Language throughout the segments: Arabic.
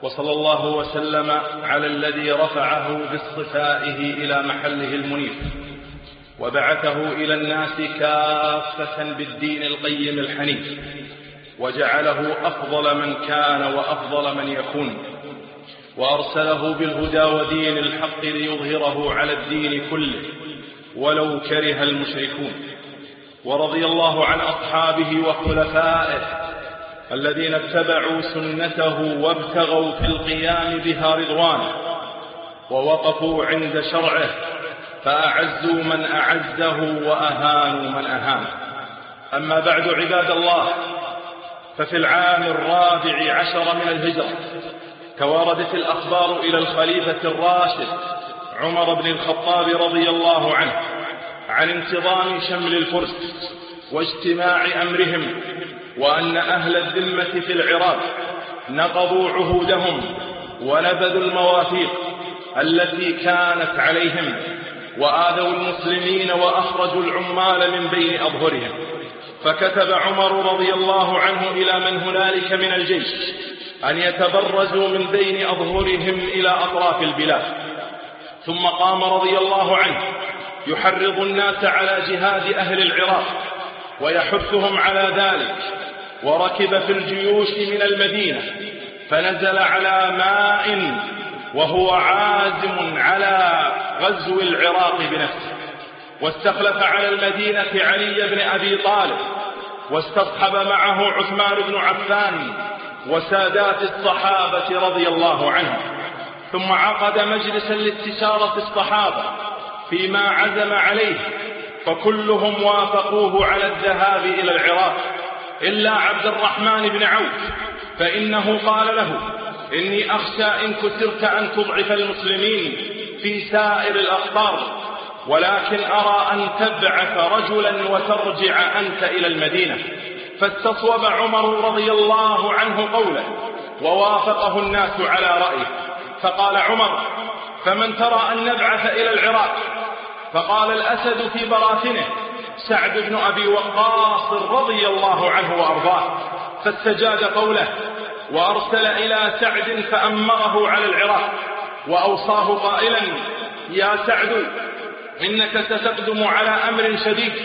وصلى الله وسلم على الذي رفعه باصطفائه إلى محله المنيف وبعثه إلى الناس كافة بالدين القيم الحنيف، وجعله أفضل من كان وأفضل من يكون، وأرسله بالهدى ودين الحق ليظهره على الدين كله ولو كره المشركون. ورضي الله عن أصحابه وخلفائه الذين اتبعوا سنته وابتغوا في القيام بها رضوانه، ووقفوا عند شرعه فأعزوا من أعزه وأهانوا من أهانه. أما بعد، عباد الله، ففي العام 14 من الهجرة تواردت الأخبار إلى الخليفة الراشد عمر بن الخطاب رضي الله عنه عن انتظام شمل الفرس واجتماع أمرهم، وأن أهل الذمة في العراق نقضوا عهودهم ونبذوا المواثيق التي كانت عليهم، وآذوا المسلمين وأخرجوا العمال من بين أظهرهم. فكتب عمر رضي الله عنه إلى من هنالك من الجيش أن يتبرزوا من بين أظهرهم إلى أطراف البلاد. ثم قام رضي الله عنه يحرض الناس على جهاد أهل العراق ويحثهم على ذلك، وركب في الجيوش من المدينة فنزل على ماء وهو عازم على غزو العراق بنفسه، واستخلف على المدينة علي بن أبي طالب، واستصحب معه عثمان بن عفان وسادات الصحابة رضي الله عنهم. ثم عقد مجلسا لاستشارة الصحابة فيما عزم عليه، فكلهم وافقوه على الذهاب إلى العراق إلا عبد الرحمن بن عوف، فإنه قال له: إني أخشى إن كثرت أن تضعف المسلمين في سائر الأقطار، ولكن أرى أن تبعث رجلا وترجع أنت إلى المدينة. فاستصوب عمر رضي الله عنه قوله، ووافقه الناس على رأيه. فقال عمر: فمن ترى أن نبعث إلى العراق؟ فقال الأسد في براثنه سعد بن أبي وقاص رضي الله عنه وأرضاه، فاستجاد قوله، وأرسل إلى سعد فأمره على العراق، وأوصاه قائلا: يا سعد، إنك ستقدم على أمر شديد،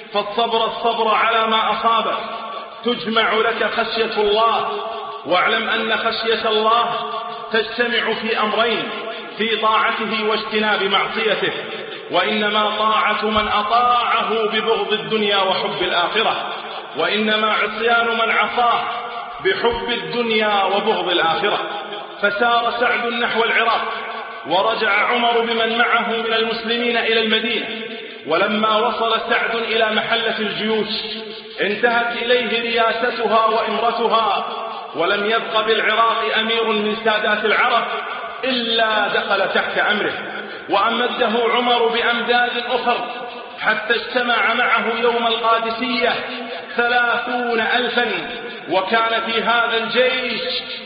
فالصبر على ما أصابك، تجمع لك خشية الله، واعلم أن خشية الله تجتمع في أمرين: في طاعته واجتناب معصيته، وإنما طاعة من أطاعه ببغض الدنيا وحب الآخرة، وإنما عصيان من عصاه بحب الدنيا وبغض الآخرة. فسار سعد نحو العراق، ورجع عمر بمن معه من المسلمين إلى المدينة. ولما وصل سعد إلى محلة الجيوش انتهت إليه رياستها وإمرتها، ولم يبق بالعراق أمير من سادات العرب إلا دخل تحت أمره، وأمده عمر بأمداد أخر حتى اجتمع معه يوم القادسية 30,000، وكان في هذا الجيش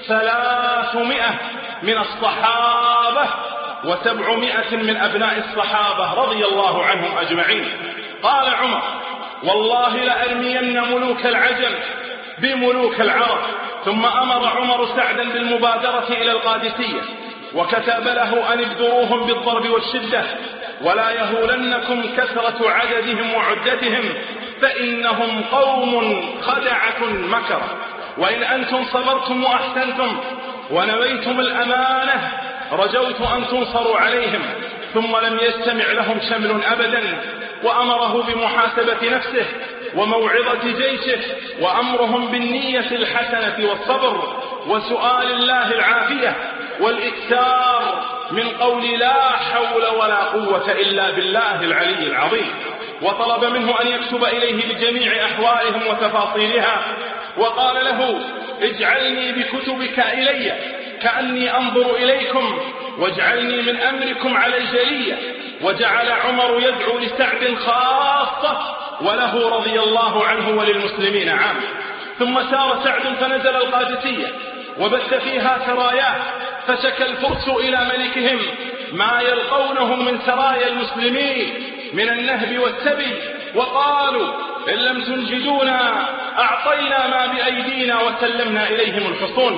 300 من الصحابة و700 من أبناء الصحابة رضي الله عنهم أجمعين. قال عمر: والله لأرمين ملوك العجم بملوك العرب. ثم أمر عمر سعدا بالمبادرة إلى القادسية، وكتب له أن ابدروهم بالضرب والشدة، ولا يهولنكم كثرة عددهم وعدتهم، فإنهم قوم خدعة مكر، وإن أنتم صبرتم وأحسنتم ونويتم الأمانة رجوت أن تنصروا عليهم. ثم لم يستمع لهم شمل أبدا، وأمره بمحاسبة نفسه وموعظة جيشه، وأمرهم بالنية الحسنة والصبر وسؤال الله العافية والإكثار من قول لا حول ولا قوة إلا بالله العلي العظيم. وطلب منه أن يكتب إليه بجميع أحوالهم وتفاصيلها، وقال له: اجعلني بكتبك إلي كأني أنظر إليكم، واجعلني من أمركم على الجلية. وجعل عمر يدعو لسعد خاصة، وله رضي الله عنه وللمسلمين عام. ثم سار سعد فنزل القادسية وبث فيها سراياه، فشكى الفرس إلى ملكهم ما يلقونه من سرايا المسلمين من النهب والسبي، وقالوا: إن لم تنجدونا أعطينا ما بأيدينا وسلمنا إليهم الحصون.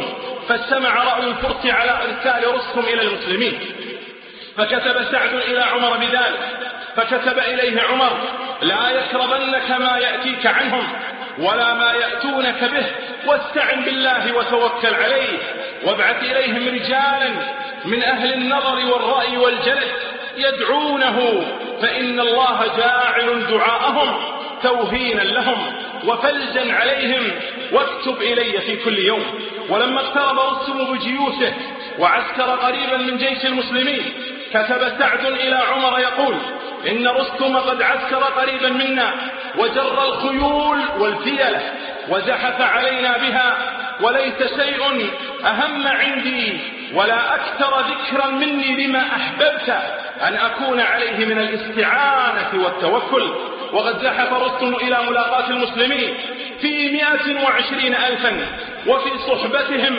فاجتمع رأي الفرس على إرسال رستم إلى المسلمين، فكتب سعد إلى عمر بذلك، فكتب إليه عمر: لا يكربنك ما يأتيك عنهم ولا ما يأتونك به، واستعن بالله وتوكل عليه، وابعث إليهم رجالا من أهل النظر والرأي والجلد يدعونه، فإن الله جاعل دعاءهم توهينا لهم وفلجا عليهم، واكتب إلي في كل يوم. ولما اقترب رستم بجيوشه وعسكر قريبا من جيش المسلمين، كتب سعد إلى عمر يقول: إن رستم قد عسكر قريبا منا وجر الخيول والفيلة وزحف علينا بها، وليس شيء أهم عندي ولا أكثر ذكرا مني لما أحببت أن أكون عليه من الاستعانة والتوكل. وقد زحف رستم إلى ملاقاة المسلمين في 120,000 وفي صحبتهم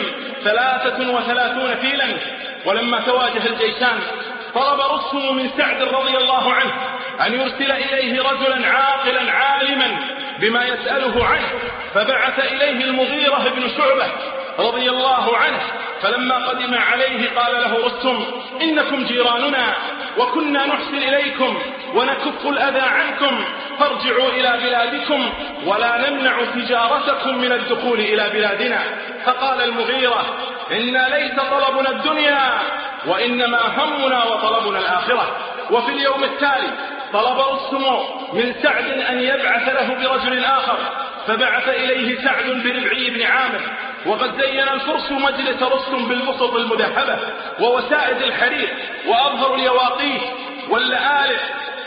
33 فيلا. ولما تواجه الجيشان طلب رستم من سعد رضي الله عنه أن يرسل إليه رجلا عاقلا عالما بما يسأله عنه، فبعث إليه المغيرة بن شعبة رضي الله عنه. فلما قدم عليه قال له رستم: إنكم جيراننا وكنا نحسن إليكم ونكف الأذى عنكم، فارجعوا إلى بلادكم ولا نمنع تجارتكم من الدخول إلى بلادنا. فقال المغيرة: إنا ليس طلبنا الدنيا وإنما همنا وطلبنا الآخرة. وفي اليوم التالي طلب رستم من سعد أن يبعث له برجل آخر، فبعث إليه سعد بربعي بن عامر. وقد زين الفرس مجلس رستم بالبسط المذهبة ووسائد الحرير وأظهر اليواقيت واللآلئ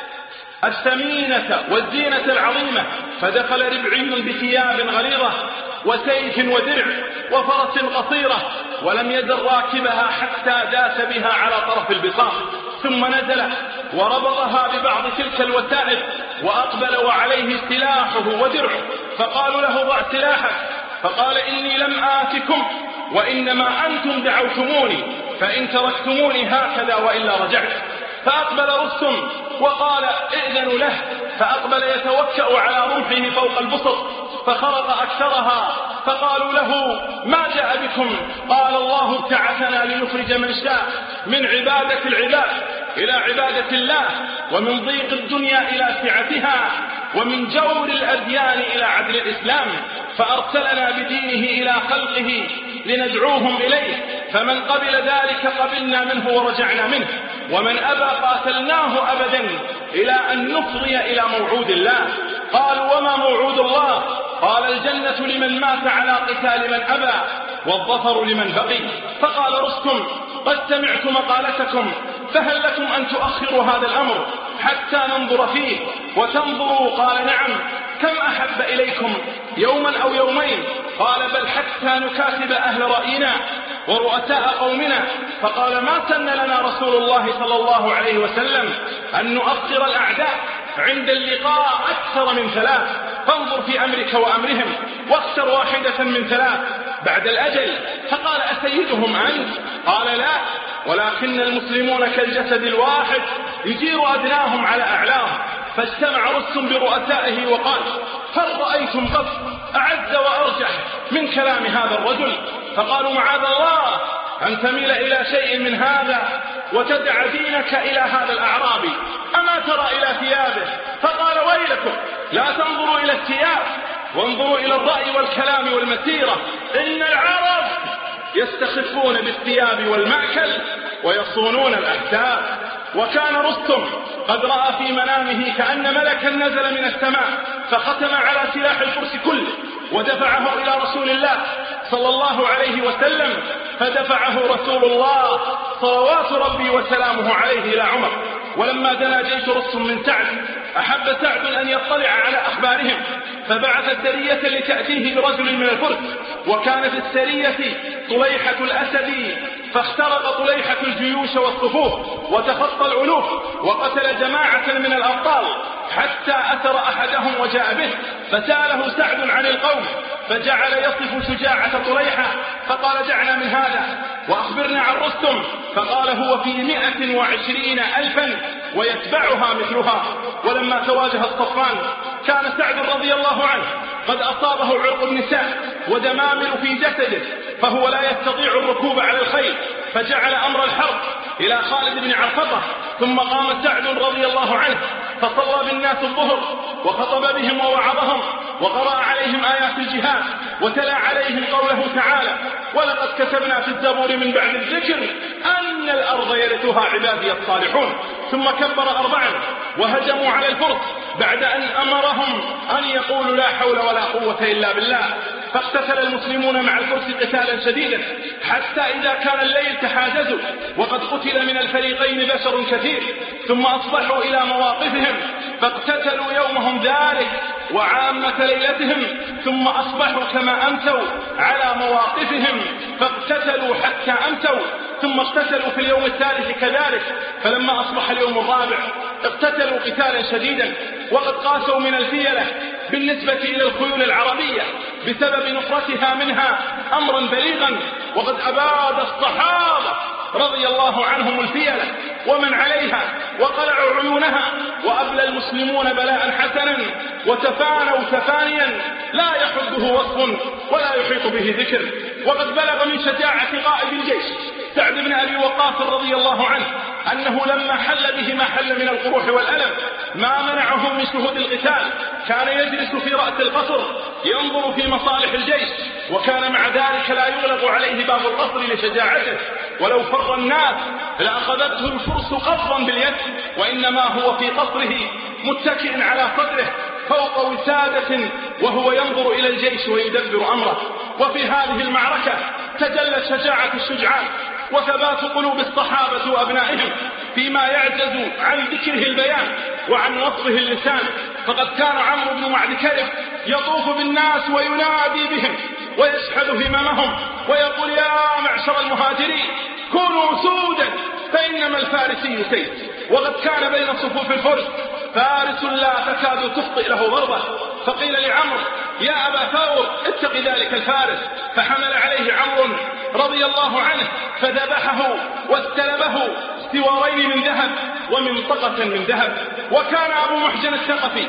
الثمينة والزينة العظيمة، فدخل ربعي بثياب غليظة وسيف ودرع وفرس قصيرة، ولم يزل راكبها حتى داس بها على طرف البساط، ثم نزل وربطها ببعض تلك الوسائد، وأقبل وعليه سلاحه ودرعه. فقالوا له: ضع سلاحك. فقال: إني لم آتكم وإنما أنتم دعوتموني، فإن تركتموني هكذا وإلا رجعت. فأقبل رستم وقال: ائذنوا له. فأقبل يتوكأ على رمحه فوق البسط، فخرق أكثرها. فقالوا له: ما جاء بكم؟ قال: الله ابتعثنا لنخرج من شاء من عبادة العباد إلى عبادة الله، ومن ضيق الدنيا إلى سعتها، ومن جور الأديان إلى عدل الإسلام، فأرسلنا بدينه إلى خلقه لندعوهم إليه، فمن قبل ذلك قبلنا منه ورجعنا منه، ومن أبى قاتلناه أبدا إلى أن نفضي إلى موعود الله. قالوا: وما موعود الله؟ قال: الجنة لمن مات على قتال من أبى، والظفر لمن بقي. فقال رستم: قد سمعت مقالتكم، فهل لكم أن تؤخروا هذا الأمر حتى ننظر فيه وتنظروا؟ قال: نعم. كم أحب إليكم، يوما أو يومين؟ قال: بل حتى نكاتب أهل رأينا ورؤساء قومنا. فقال: ما سن لنا رسول الله صلى الله عليه وسلم أن نؤخر الأعداء عند اللقاء أكثر من 3، فانظر في أمرك وأمرهم واختر واحدة من 3 بعد الأجل. فقال: أسيدهم أنت؟ قال: لا، ولكن المسلمون كالجسد الواحد يجير أدناهم على أعلاهم. فاجتمع رستم برؤسائه وقال: هل رأيتم قط أعز وأرجح من كلام هذا الرجل؟ فقالوا: معاذ الله أن تميل إلى شيء من هذا وتدع دينك إلى هذا الأعرابي، أما ترى إلى ثيابه؟ فقال: ويلكم، لا تنظروا إلى الثياب وانظروا إلى الرأي والكلام والمسيرة. إن العرب يستخفون بالثياب والمأكل ويصونون الأحساب. وكان رستم قد رأى في منامه كأن ملكا نزل من السماء فختم على سلاح الفرس كله ودفعه إلى رسول الله صلى الله عليه وسلم، فدفعه رسول الله صلوات ربي وسلامه عليه إلى عمر. ولما دنا جيش رستم من سعد أحب سعد أن يطلع على أخبارهم، فبعث السرية لتأتيه برجل من الفرس، وكانت السرية طليحة الأسدي، فاخترق طليحة الجيوش والصفوف وتخطى الألوف وقتل جماعة من الأبطال حتى أثر أحدهم وجاء به، فسأله سعد عن القوم فجعل يصف شجاعة طليحة، فقال: دعنا من هذا وأخبرنا عن رستم. فقال: هو في 120,000 ويتبعها مثلها. ولما تواجه الصفان كان سعد رضي الله عنه قد أصابه عرق النساء ودمامل في جسده، فهو لا يستطيع الركوب على الخيل، فجعل أمر الحرب إلى خالد بن عرفطة. ثم قام سعد رضي الله عنه فصلى بالناس الظهر وخطب بهم ووعظهم وقرأ عليهم آيات الجهاد وتلا عليهم قوله تعالى: ولقد كتبنا في الزبور من بعد الذكر أن الأرض يرثها عبادي الصالحون. ثم كبر 4 وهجموا على الفرس بعد أن أمرهم أن يقولوا لا حول ولا قوة إلا بالله. فاقتتل المسلمون مع الفرس قتالا شديدا حتى إذا كان الليل تحاجزوا وقد قتل من الفريقين بشر كثير. ثم أصبحوا إلى مواقفهم فاقتتلوا يومهم ذلك وعامة ليلتهم، ثم أصبحوا كما أمسوا على مواقفهم فاقتتلوا حتى أمسوا، ثم اقتتلوا في اليوم الثالث كذلك. فلما أصبح اليوم الرابع اقتتلوا قتالا شديدا وقد قاسوا من الفيلة بالنسبة إلى الخيول العربية بسبب نفرتها منها أمرا بليغا، وقد أباد الصحابة رضي الله عنهم الفيلة ومن عليها وقلعوا عيونها، وأبلى المسلمون بلاء حسنا وتفانوا تفانيا لا يحده وصف ولا يحيط به ذكر. وقد بلغ من شجاعة قائد الجيش سعد بن أبي وقاص رضي الله عنه أنه لما حل به ما حل من القروح والألم ما منعه من شهود القتال، كان يجلس في رأس القصر ينظر في مصالح الجيش، وكان مع ذلك لا يغلق عليه باب القصر لشجاعته، ولو فر الناس لأخذته الفرس قبضا باليد، وإنما هو في قصره متكئ على صدره فوق وسادة وهو ينظر إلى الجيش ويدبر أمره. وفي هذه المعركة تجلت شجاعة الشجعان وثبات قلوب الصحابة وأبنائهم فيما يعجز عن ذكره البيان وعن وصفه اللسان. فقد كان عمرو بن معد كرب يطوف بالناس وينادي بهم ويشحذ هممهم ويقول: يا معشر المهاجرين كونوا سودا فإنما الفارسي سيد. وقد كان بين صفوف الفرس فارس لا تكاد تخطئ له ضربة، فقيل لعمرو: يا أبا ثور اتق ذلك الفارس، فحمل عليه عمرو رضي الله عنه فذبحه واستلبه سوارين من ذهب ومنطقة من ذهب. وكان أبو محجن الثقفي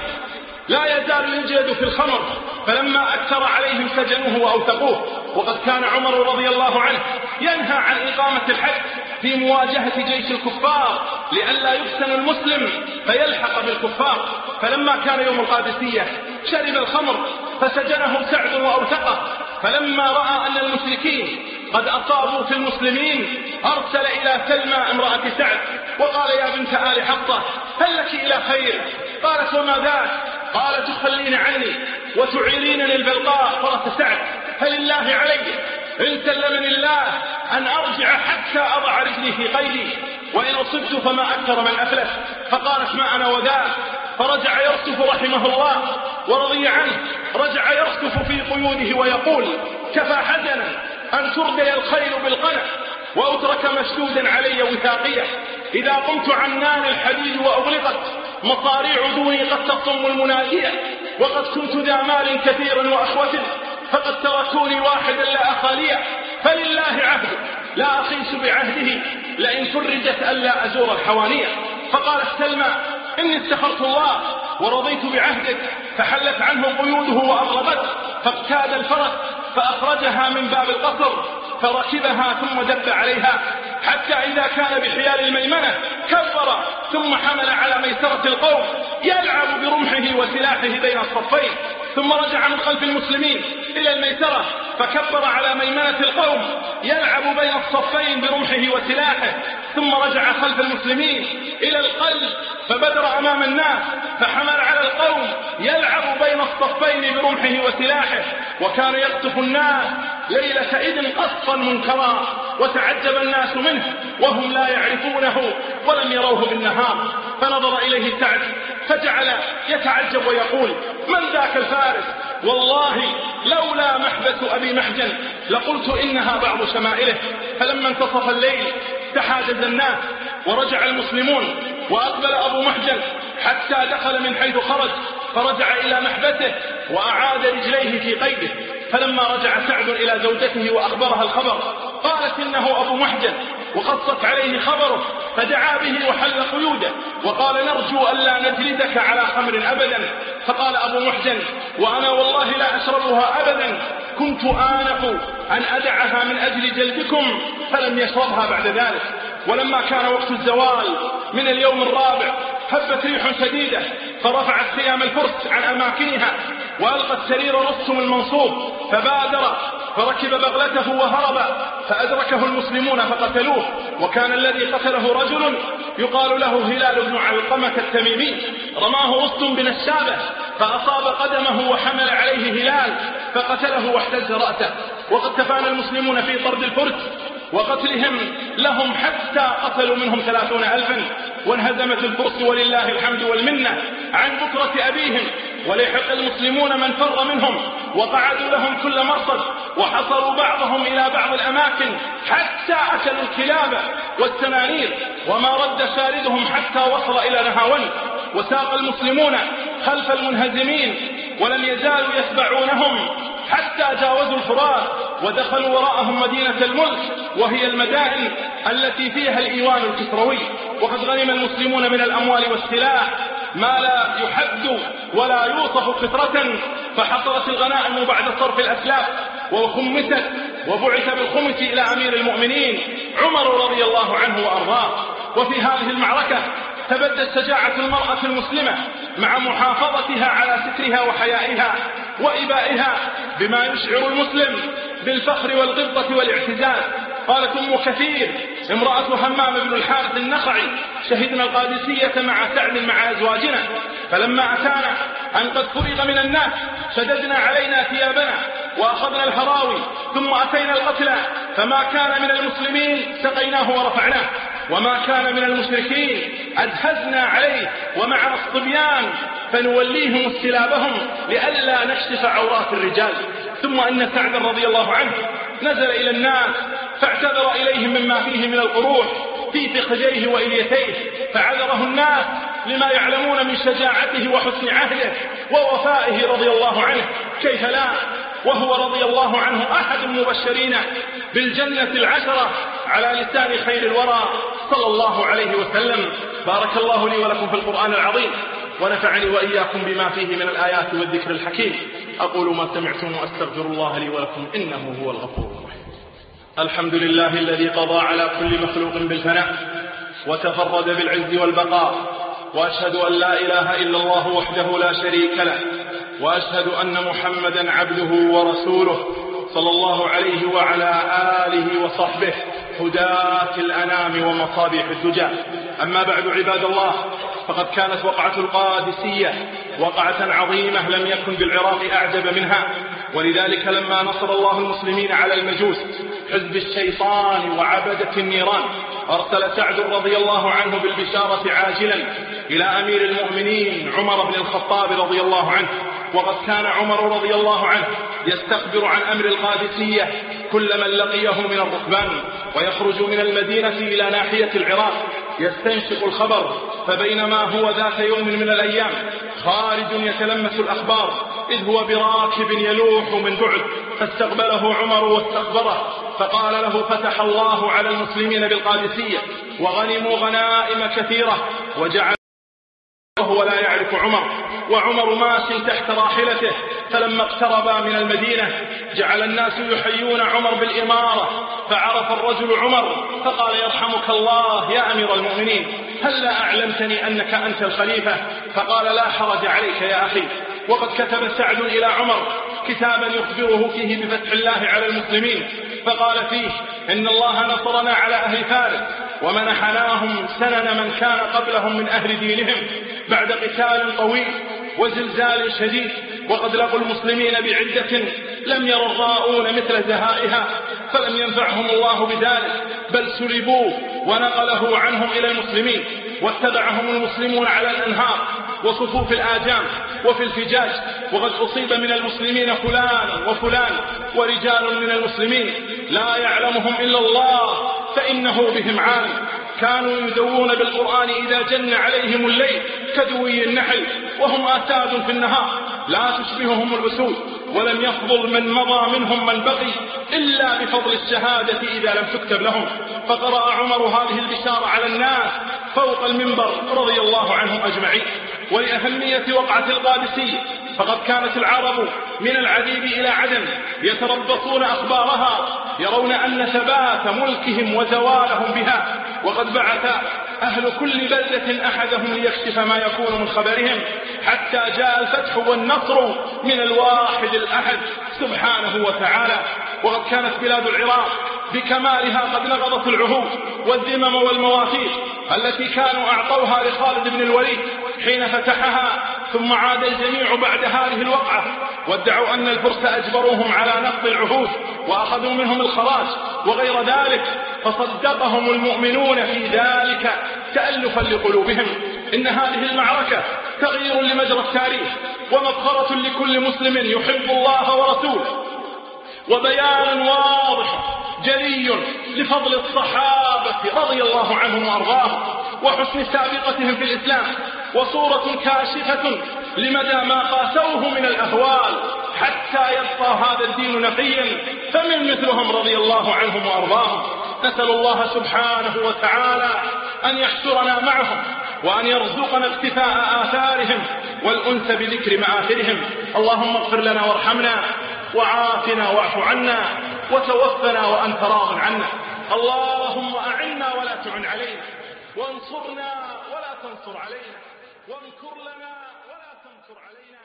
لا يزال ينجد في الخمر، فلما أكثر عليهم سجنوه وأوثقوه. وقد كان عمر رضي الله عنه ينهى عن إقامة الحد في مواجهة جيش الكفار لئلا يفتن المسلم فيلحق بالكفار. فلما كان يوم القادسية شرب الخمر فسجنه سعد وأوثقه. فلما رأى أن المشركين قد أصابوا في المسلمين أرسل إلى سلمى امرأة سعد وقال: يا بنت آل حفصة هل لك إلى خير؟ قالت: وما ذاك؟ قال: تخلين عني وتعيرينني البلقاء فرس سعد، فلله علي إن سلمني الله أن أرجع حتى أضع رجلي في قيدي، وإن أصبت فما أكثر من أفلس. فقالت: ما أنا وذاك. فرجع يرصف رحمه الله ورضي عنه، رجع يرصف في قيوده ويقول: كفى حزنا أن تردي الخيل بالقنا وأترك مشدودا علي وثاقية. إذا قمت عنان الحديد وأغلقت مصاريع دوني قد تصم المنادية، وقد كنت ذا مال كثير وأخوة فقد تركوني واحدا لا أخاليه، فلله عهد لا أخيس بعهده لئن فرجت ألا أزور الحوانية. فقالت سلمى: إني استخرت الله ورضيت بعهدك، فحلت عنه قيوده وأغلبت، فاقتاد الفرس فأخرجها من باب القصر فركبها ثم دب عليها حتى إذا كان بحيال الميمنة كبر، ثم حمل على ميسرة القوم يلعب برمحه وسلاحه بين الصفين، ثم رجع من خلف المسلمين إلى الميسرة فكبر على ميمنة القوم يلعب بين الصفين برمحه وسلاحه، ثم رجع خلف المسلمين إلى القلب فبدر أمام الناس فحمل على القوم يلعب بين الصفين برمحه وسلاحه. وكان يقطف الناس ليلة إذن قصفا منكرا، وتعجب الناس منه وهم لا يعرفونه ولم يروه بالنهار. فنظر إليه سعد فجعل يتعجب ويقول: من ذاك الفارس؟ والله لولا محبة أبي محجن لقلت إنها بعض شمائله. فلما انتصف الليل تحاجز الناس ورجع المسلمون، وأقبل أبو محجن حتى دخل من حيث خرج، فرجع إلى محبته وأعاد رجليه في قيده. فلما رجع سعد إلى زوجته وأخبرها الخبر قالت: إنه أبو محجن، وقصت عليه خبره فدعا به وحل قيوده وقال: نرجو ألا نجلدك على خمر أبدا. فقال أبو محجن: وأنا والله لا أشربها أبدا كنت آنف أن أدعها من أجل جلدكم فلم يشربها بعد ذلك. ولما كان وقت الزوال من اليوم الرابع هبت ريح شديدة فرفعت خيام الفرس عن أماكنها وألقت سرير رستم المنصوب، فبادر فركب بغلته وهرب، فأدركه المسلمون فقتلوه. وكان الذي قتله رجل يقال له هلال بن علقمة التميمي، رماه رستم بنشابه فأصاب قدمه وحمل عليه هلال فقتله واحتز رأسه. وقد تفانى المسلمون في طرد الفرس وقتلهم لهم حتى قتلوا منهم 30,000، وانهزمت الفرس ولله الحمد والمنة عن بكرة أبيهم، وليحق المسلمون من فر منهم وقعدوا لهم كل مرصد وحصروا بعضهم إلى بعض الأماكن حتى أكلوا الكلاب والسنانير، وما رد ساردهم حتى وصل إلى نهاون. وساق المسلمون خلف المنهزمين ولم يزالوا يتبعونهم حتى جاوزوا الفرات ودخلوا وراءهم مدينة الملك، وهي المدائن التي فيها الإيوان الكسروي. وقد غنم المسلمون من الأموال والسلاح ما لا يحد ولا يوصف كثرة، فحصلت الغنائم بعد صرف الأسلاف وخمست، وبعث بالخمس إلى أمير المؤمنين عمر رضي الله عنه وأرضاه. وفي هذه المعركة تبدت شجاعة المرأة المسلمة مع محافظتها على سترها وحيائها وإبائها بما يشعر المسلم بالفخر والغبطة والاعتزاز. قالت أم كثير امرأة همام بن الحارث النخعي: شهدنا القادسية مع سعد مع أزواجنا، فلما أتانا أن قد فرغ من الناس شددنا علينا ثيابنا وأخذنا الهراوي، ثم أتينا القتلى، فما كان من المسلمين سقيناه ورفعناه، وما كان من المشركين أدهزنا عليه، ومعنا الصبيان فنوليهم استلابهم لئلا نكشف عورات الرجال. ثم أن سعد رضي الله عنه نزل إلى الناس فاعتذر إليهم مما فيه من القروح في فخذيه وإليتيه، فعذره الناس لما يعلمون من شجاعته وحسن عهده ووفائه رضي الله عنه. كيف لا وهو رضي الله عنه أحد المبشرين بالجنة العشرة على لسان خير الورى صلى الله عليه وسلم. بارك الله لي ولكم في القرآن العظيم، ونفعني وإياكم بما فيه من الآيات والذكر الحكيم. أقول ما سمعتم وأستغفر الله لي ولكم إنه هو الغفور الرحيم. الحمد لله الذي قضى على كل مخلوق بالفناء وتفرد بالعز والبقاء، وأشهد أن لا إله إلا الله وحده لا شريك له، وأشهد أن محمدا عبده ورسوله صلى الله عليه وعلى آله وصحبه هداة الأنام ومصابيح الدجى. أما بعد عباد الله، فقد كانت وقعة القادسية وقعة عظيمة لم يكن بالعراق أعجب منها، ولذلك لما نصر الله المسلمين على المجوس حزب الشيطان وعبدة النيران أرسل سعد رضي الله عنه بالبشارة عاجلا إلى أمير المؤمنين عمر بن الخطاب رضي الله عنه. وقد كان عمر رضي الله عنه يستخبر عن أمر القادسية كل من لقيه من الركبان، ويخرج من المدينة إلى ناحية العراق يستنشق الخبر. فبينما هو ذات يوم من الأيام خارج يتلمس الأخبار إذ هو براكب يلوح من بعد، فاستقبله عمر واستخبره فقال له: فتح الله على المسلمين بالقادسية وغنموا غنائم كثيرة. وجعل وهو لا يعرف عمر، وعمر ماش تحت راحلته. فلما اقتربا من المدينة جعل الناس يحيون عمر بالإمارة، فعرف الرجل عمر فقال: يرحمك الله يا أمير المؤمنين، هل لا أعلمتني أنك أنت الخليفة؟ فقال: لا حرج عليك يا أخي. وقد كتب سعد إلى عمر كتابا يخبره فيه بفتح الله على المسلمين، فقال فيه: إن الله نصرنا على أهل فارس ومنحناهم سنن من كان قبلهم من أهل دينهم بعد قتال طويل وزلزال شديد، وقد لقوا المسلمين بعدة لم ير الراؤون مثل زهائها، فلم ينفعهم الله بذلك بل سلبوا ونقله عنهم إلى المسلمين، واتبعهم المسلمون على الأنهار وصفوف الآجام وفي الفجاج. وقد أصيب من المسلمين فلان وفلان، ورجال من المسلمين لا يعلمهم إلا الله فإنه بهم عالم، كانوا يدوون بالقرآن إذا جن عليهم الليل كدوي النحل، وهم آتاد في النهار لا تشبههم الأسود، ولم يفضل من مضى منهم من بقي إلا بفضل الشهادة إذا لم تكتب لهم. فقرأ عمر هذه البشارة على الناس فوق المنبر رضي الله عنهم أجمعين. ولأهمية وقعة القادسية فقد كانت العرب من العذيب إلى عدن يتربصون أخبارها، يرون أن ثبات ملكهم وزوالهم بها، وقد بعث أهل كل بلدة أحدهم ليكشف ما يكون من خبرهم، حتى جاء الفتح والنصر من الواحد الأحد سبحانه وتعالى. وقد كانت بلاد العراق بكمالها قد نقضت العهود والذمم والمواثيق التي كانوا أعطوها لخالد بن الوليد حين فتحها، ثم عاد الجميع بعد هذه الوقعة وادعوا أن الفرس أجبروهم على نقض العهود وأخذوا منهم الخراج وغير ذلك، فصدقهم المؤمنون في ذلك تألفا لقلوبهم. إن هذه المعركة تغيير لمجرى التاريخ ومفخرة لكل مسلم يحب الله ورسوله، وبيان واضح جلي لفضل الصحابة رضي الله عنهم وأرضاهم وحسن سابقتهم في الإسلام، وصورة كاشفة لمدى ما قاسوه من الأهوال حتى يبقى هذا الدين نقيا، فمن مثلهم رضي الله عنهم وأرضاهم. نسأل الله سبحانه وتعالى أن يحشرنا معهم وأن يرزقنا اقتفاء آثارهم والأنس بذكر مآثرهم. اللهم اغفر لنا وارحمنا وعافنا واعف عنا وتوفنا وأنت راض عنا. اللهم أعنا ولا تعن علينا، وانصرنا ولا تنصر علينا، وامكر لنا ولا تمكر علينا.